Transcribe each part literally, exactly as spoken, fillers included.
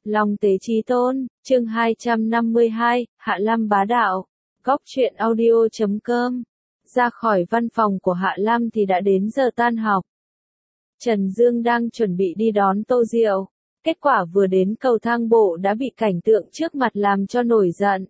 Long tế chí tôn, chương hai trăm năm mươi hai, Hạ Lam bá đạo. Góc truyện audio chấm com. Ra khỏi văn phòng của Hạ Lam thì đã đến giờ tan học. Trần Dương đang chuẩn bị đi đón Tô Diệu. Kết quả vừa đến cầu thang bộ đã bị cảnh tượng trước mặt làm cho nổi giận.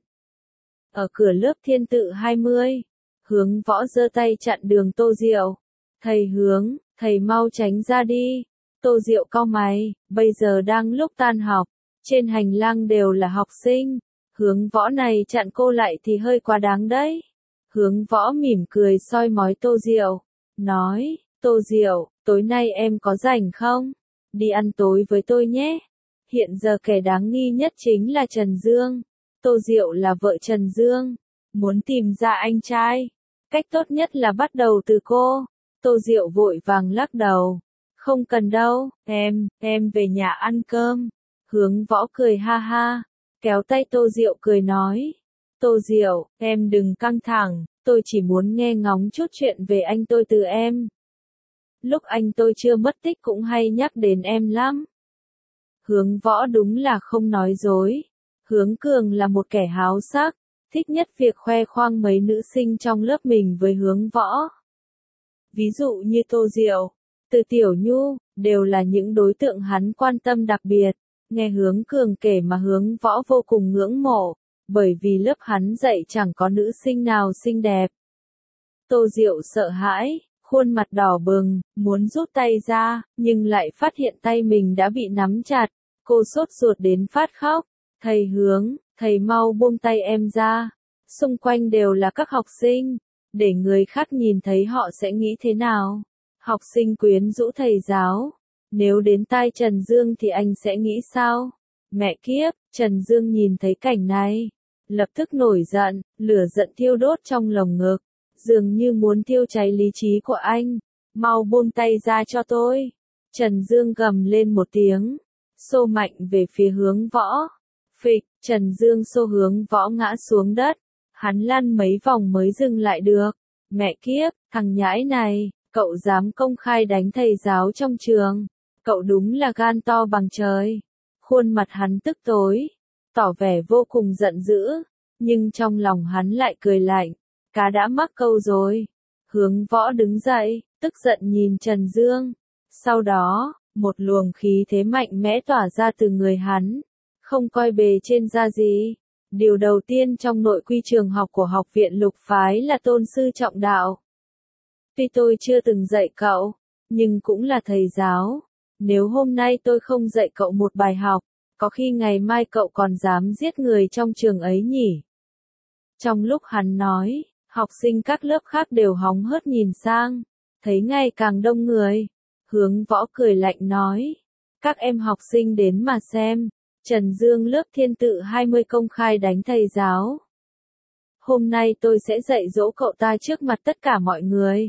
Ở cửa lớp Thiên Tự hai mươi, Hướng Võ giơ tay chặn đường Tô Diệu. Thầy Hướng, thầy mau tránh ra đi. Tô Diệu cau mày, bây giờ đang lúc tan học, trên hành lang đều là học sinh. Hướng Võ này chặn cô lại thì hơi quá đáng đấy. Hướng Võ mỉm cười soi mói Tô Diệu, nói, Tô Diệu, tối nay em có rảnh không? Đi ăn tối với tôi nhé. Hiện giờ kẻ đáng nghi nhất chính là Trần Dương. Tô Diệu là vợ Trần Dương. Muốn tìm ra anh trai, cách tốt nhất là bắt đầu từ cô. Tô Diệu vội vàng lắc đầu. Không cần đâu, em, em về nhà ăn cơm. Hướng Võ cười ha ha, kéo tay Tô Diệu cười nói. Tô Diệu, em đừng căng thẳng, tôi chỉ muốn nghe ngóng chút chuyện về anh tôi từ em. Lúc anh tôi chưa mất tích cũng hay nhắc đến em lắm. Hướng Võ đúng là không nói dối. Hướng Cường là một kẻ háo sắc, thích nhất việc khoe khoang mấy nữ sinh trong lớp mình với Hướng Võ. Ví dụ như Tô Diệu, Từ Tiểu Nhu, đều là những đối tượng hắn quan tâm đặc biệt. Nghe Hướng Cường kể mà Hướng Võ vô cùng ngưỡng mộ, bởi vì lớp hắn dạy chẳng có nữ sinh nào xinh đẹp. Tô Diệu sợ hãi, khuôn mặt đỏ bừng, muốn rút tay ra, nhưng lại phát hiện tay mình đã bị nắm chặt. Cô sốt ruột đến phát khóc. Thầy Hướng, thầy mau buông tay em ra. Xung quanh đều là các học sinh, để người khác nhìn thấy họ sẽ nghĩ thế nào? Học sinh quyến rũ thầy giáo. Nếu đến tai Trần Dương thì anh sẽ nghĩ sao? Mẹ kiếp, Trần Dương nhìn thấy cảnh này, lập tức nổi giận, lửa giận thiêu đốt trong lồng ngực, dường như muốn thiêu cháy lý trí của anh. Mau buông tay ra cho tôi. Trần Dương gầm lên một tiếng, xô mạnh về phía Hướng Võ. Phịch, Trần Dương xô Hướng Võ ngã xuống đất. Hắn lăn mấy vòng mới dừng lại được. Mẹ kiếp, thằng nhãi này, cậu dám công khai đánh thầy giáo trong trường. Cậu đúng là gan to bằng trời. Khuôn mặt hắn tức tối, tỏ vẻ vô cùng giận dữ, nhưng trong lòng hắn lại cười lạnh. Cá đã mắc câu rồi. Hướng Võ đứng dậy, tức giận nhìn Trần Dương. Sau đó, một luồng khí thế mạnh mẽ tỏa ra từ người hắn, không coi bề trên ra gì. Điều đầu tiên trong nội quy trường học của học viện Lục Phái là tôn sư trọng đạo. Tuy tôi chưa từng dạy cậu, nhưng cũng là thầy giáo. Nếu hôm nay tôi không dạy cậu một bài học, có khi ngày mai cậu còn dám giết người trong trường ấy nhỉ? Trong lúc hắn nói, học sinh các lớp khác đều hóng hớt nhìn sang, thấy ngày càng đông người. Hướng Võ cười lạnh nói, các em học sinh đến mà xem, Trần Dương lớp Thiên Tự hai mươi công khai đánh thầy giáo. Hôm nay tôi sẽ dạy dỗ cậu ta trước mặt tất cả mọi người.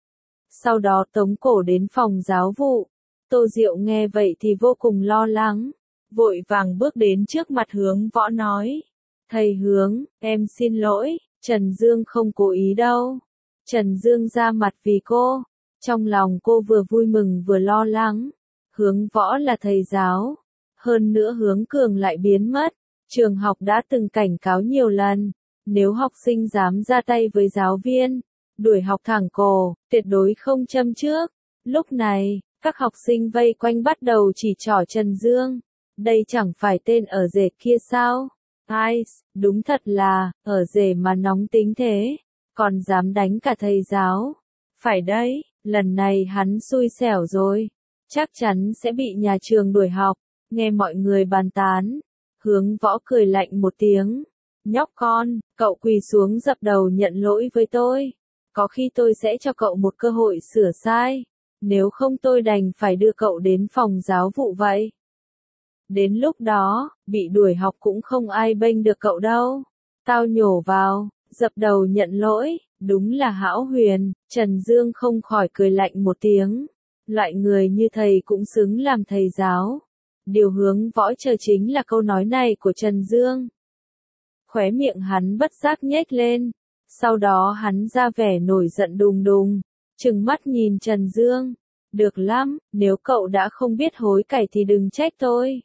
Sau đó tống cổ đến phòng giáo vụ. Tô Diệu nghe vậy thì vô cùng lo lắng, vội vàng bước đến trước mặt Hướng Võ nói. Thầy Hướng, em xin lỗi, Trần Dương không cố ý đâu. Trần Dương ra mặt vì cô. Trong lòng cô vừa vui mừng vừa lo lắng. Hướng Võ là thầy giáo. Hơn nữa Hướng Cường lại biến mất. Trường học đã từng cảnh cáo nhiều lần. Nếu học sinh dám ra tay với giáo viên, đuổi học thẳng cổ, tuyệt đối không châm trước. Lúc này, các học sinh vây quanh bắt đầu chỉ trỏ Trần Dương. Đây chẳng phải tên ở rể kia sao? Ai, đúng thật là, ở rể mà nóng tính thế, còn dám đánh cả thầy giáo. Phải đấy, lần này hắn xui xẻo rồi. Chắc chắn sẽ bị nhà trường đuổi học. Nghe mọi người bàn tán, Hướng Võ cười lạnh một tiếng. Nhóc con, cậu quỳ xuống dập đầu nhận lỗi với tôi. Có khi tôi sẽ cho cậu một cơ hội sửa sai. Nếu không tôi đành phải đưa cậu đến phòng giáo vụ vậy. Đến lúc đó, bị đuổi học cũng không ai bênh được cậu đâu. Tao nhổ vào, dập đầu nhận lỗi, đúng là hão huyền. Trần Dương không khỏi cười lạnh một tiếng. Loại người như thầy cũng xứng làm thầy giáo. Điều Hướng Võ chờ chính là câu nói này của Trần Dương. Khóe miệng hắn bất giác nhếch lên. Sau đó hắn ra vẻ nổi giận đùng đùng, trừng mắt nhìn Trần Dương. Được lắm, nếu cậu đã không biết hối cải thì đừng trách tôi.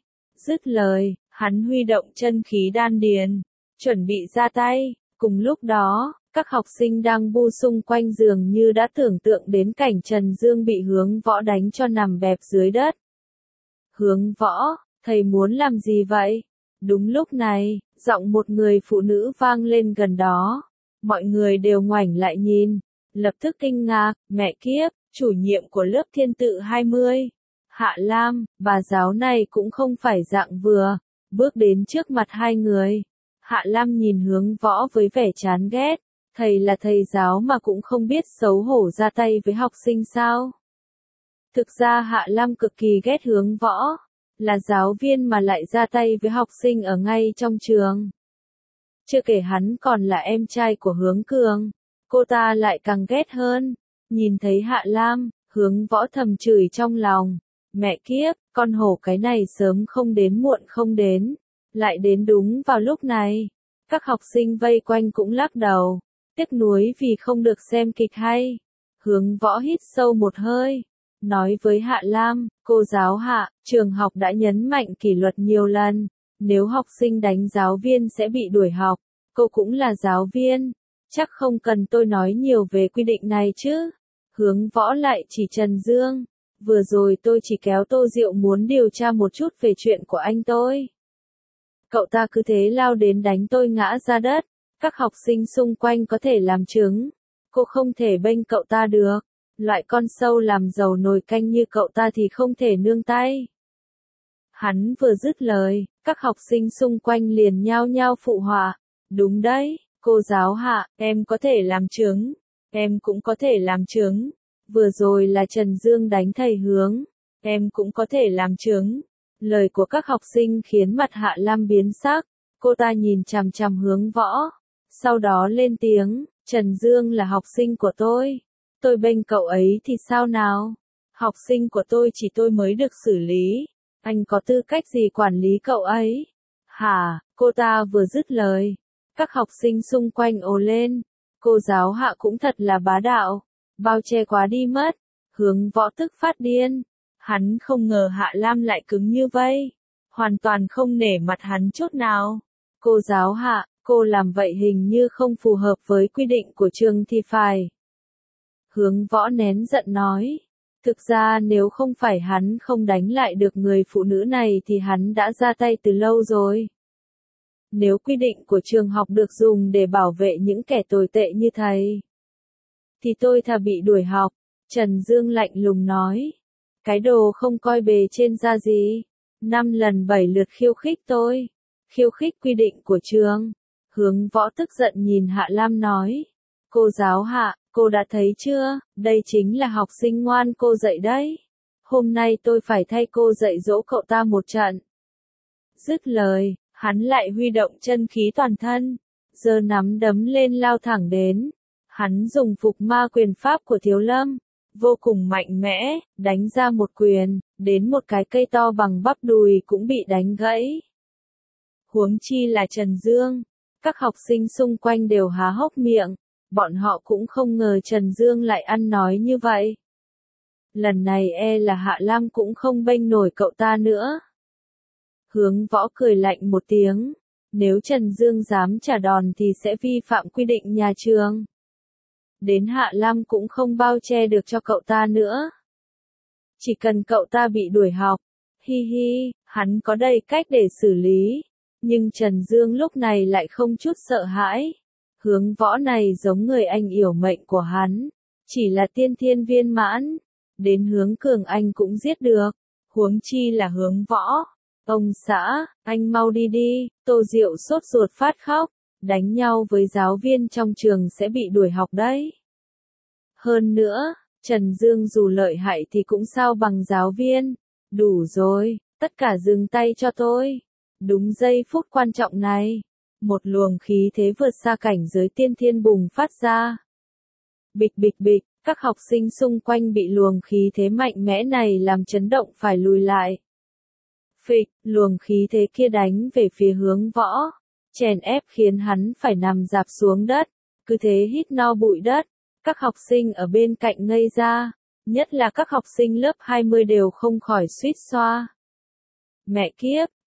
Dứt lời, hắn huy động chân khí đan điền, chuẩn bị ra tay. Cùng lúc đó, các học sinh đang bu xung quanh dường như đã tưởng tượng đến cảnh Trần Dương bị Hướng Võ đánh cho nằm bẹp dưới đất. Hướng Võ, thầy muốn làm gì vậy? Đúng lúc này, giọng một người phụ nữ vang lên gần đó. Mọi người đều ngoảnh lại nhìn, lập tức kinh ngạc, mẹ kiếp, chủ nhiệm của lớp Thiên Tự hai mươi. Hạ Lam, bà giáo này cũng không phải dạng vừa, bước đến trước mặt hai người. Hạ Lam nhìn Hướng Võ với vẻ chán ghét, thầy là thầy giáo mà cũng không biết xấu hổ ra tay với học sinh sao? Thực ra Hạ Lam cực kỳ ghét Hướng Võ, là giáo viên mà lại ra tay với học sinh ở ngay trong trường. Chưa kể hắn còn là em trai của Hướng Cường, cô ta lại càng ghét hơn. Nhìn thấy Hạ Lam, Hướng Võ thầm chửi trong lòng, mẹ kiếp, con hổ cái này sớm không đến muộn không đến, lại đến đúng vào lúc này. Các học sinh vây quanh cũng lắc đầu, tiếc nuối vì không được xem kịch hay. Hướng Võ hít sâu một hơi, nói với Hạ Lam, cô giáo Hạ, trường học đã nhấn mạnh kỷ luật nhiều lần, nếu học sinh đánh giáo viên sẽ bị đuổi học, cô cũng là giáo viên, chắc không cần tôi nói nhiều về quy định này chứ. Hướng Võ lại chỉ Trần Dương, vừa rồi tôi chỉ kéo Tô Diệu muốn điều tra một chút về chuyện của anh tôi. Cậu ta cứ thế lao đến đánh tôi ngã ra đất, các học sinh xung quanh có thể làm chứng, cô không thể bênh cậu ta được, loại con sâu làm dầu nồi canh như cậu ta thì không thể nương tay. Hắn vừa dứt lời, các học sinh xung quanh liền nhao nhao phụ họa, đúng đấy, cô giáo Hạ, em có thể làm chứng, em cũng có thể làm chứng, vừa rồi là Trần Dương đánh thầy Hướng, em cũng có thể làm chứng. Lời của các học sinh khiến mặt Hạ Lam biến sắc, cô ta nhìn chằm chằm Hướng Võ, sau đó lên tiếng, Trần Dương là học sinh của tôi, tôi bênh cậu ấy thì sao nào? Học sinh của tôi chỉ tôi mới được xử lý, anh có tư cách gì quản lý cậu ấy? Hả, cô ta vừa dứt lời, các học sinh xung quanh ồ lên, cô giáo Hạ cũng thật là bá đạo, bao che quá đi mất. Hướng Võ tức phát điên. Hắn không ngờ Hạ Lam lại cứng như vây, hoàn toàn không nể mặt hắn chút nào. Cô giáo Hạ, cô làm vậy hình như không phù hợp với quy định của trường thì phải. Hướng Võ nén giận nói, thực ra nếu không phải hắn không đánh lại được người phụ nữ này thì hắn đã ra tay từ lâu rồi. Nếu quy định của trường học được dùng để bảo vệ những kẻ tồi tệ như thầy, thì tôi thà bị đuổi học. Trần Dương lạnh lùng nói. Cái đồ không coi bề trên ra gì. Năm lần bảy lượt khiêu khích tôi. Khiêu khích quy định của trường. Hướng Võ tức giận nhìn Hạ Lam nói. Cô giáo Hạ, cô đã thấy chưa, đây chính là học sinh ngoan cô dạy đấy. Hôm nay tôi phải thay cô dạy dỗ cậu ta một trận. Dứt lời, hắn lại huy động chân khí toàn thân, giơ nắm đấm lên lao thẳng đến. Hắn dùng phục ma quyền pháp của Thiếu Lâm, vô cùng mạnh mẽ, đánh ra một quyền, đến một cái cây to bằng bắp đùi cũng bị đánh gãy. Huống chi là Trần Dương, các học sinh xung quanh đều há hốc miệng, bọn họ cũng không ngờ Trần Dương lại ăn nói như vậy. Lần này e là Hạ Lam cũng không bênh nổi cậu ta nữa. Hướng Võ cười lạnh một tiếng, nếu Trần Dương dám trả đòn thì sẽ vi phạm quy định nhà trường. Đến Hạ Lam cũng không bao che được cho cậu ta nữa. Chỉ cần cậu ta bị đuổi học, hi hi, hắn có đầy cách để xử lý. Nhưng Trần Dương lúc này lại không chút sợ hãi. Hướng Võ này giống người anh yểu mệnh của hắn, chỉ là tiên thiên viên mãn. Đến Hướng Cường anh cũng giết được, huống chi là Hướng Võ. Ông xã, anh mau đi đi, Tô Diệu sốt ruột phát khóc, đánh nhau với giáo viên trong trường sẽ bị đuổi học đấy. Hơn nữa, Trần Dương dù lợi hại thì cũng sao bằng giáo viên. Đủ rồi, tất cả dừng tay cho tôi. Đúng giây phút quan trọng này, một luồng khí thế vượt xa cảnh giới tiên thiên bùng phát ra. Bịch bịch bịch, các học sinh xung quanh bị luồng khí thế mạnh mẽ này làm chấn động phải lùi lại. Phịch, luồng khí thế kia đánh về phía Hướng Võ, chèn ép khiến hắn phải nằm rạp xuống đất, cứ thế hít no bụi đất. Các học sinh ở bên cạnh ngây ra, nhất là các học sinh lớp hai mươi đều không khỏi suýt xoa. Mẹ kiếp,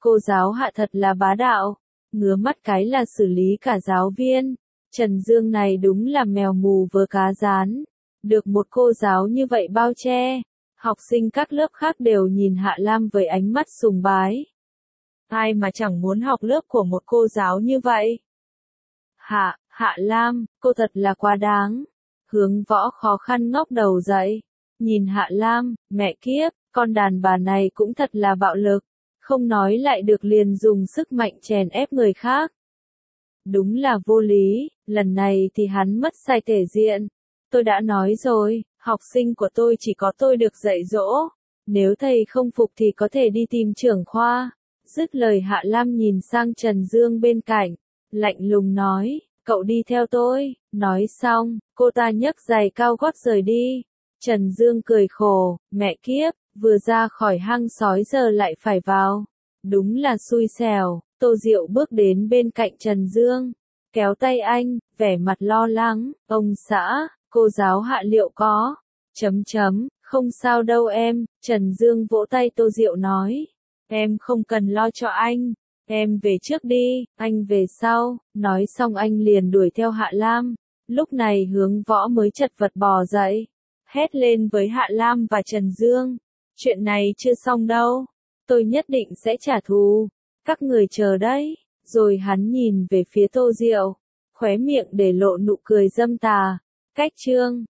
cô giáo Hạ thật là bá đạo, ngứa mắt cái là xử lý cả giáo viên. Trần Dương này đúng là mèo mù vớ cá rán, được một cô giáo như vậy bao che. Học sinh các lớp khác đều nhìn Hạ Lam với ánh mắt sùng bái. Ai mà chẳng muốn học lớp của một cô giáo như vậy. Hạ, Hạ Lam, cô thật là quá đáng. Hướng Võ khó khăn ngóc đầu dậy. Nhìn Hạ Lam, mẹ kiếp, con đàn bà này cũng thật là bạo lực. Không nói lại được liền dùng sức mạnh chèn ép người khác. Đúng là vô lý, lần này thì hắn mất sạch thể diện. Tôi đã nói rồi, học sinh của tôi chỉ có tôi được dạy dỗ. Nếu thầy không phục thì có thể đi tìm trưởng khoa. Dứt lời Hạ Lam nhìn sang Trần Dương bên cạnh, lạnh lùng nói, cậu đi theo tôi. Nói xong, cô ta nhấc giày cao gót rời đi. Trần Dương cười khổ, mẹ kiếp, vừa ra khỏi hang sói giờ lại phải vào. Đúng là xui xẻo. Tô Diệu bước đến bên cạnh Trần Dương, kéo tay anh, vẻ mặt lo lắng, ông xã, cô giáo Hạ liệu có, chấm chấm, không sao đâu em. Trần Dương vỗ tay Tô Diệu nói, em không cần lo cho anh, em về trước đi, anh về sau. Nói xong anh liền đuổi theo Hạ Lam. Lúc này Hướng Võ mới chật vật bò dậy, hét lên với Hạ Lam và Trần Dương, chuyện này chưa xong đâu, tôi nhất định sẽ trả thù. Các người chờ đấy. Rồi hắn nhìn về phía Tô Diệu, khóe miệng để lộ nụ cười dâm tà. Cách chương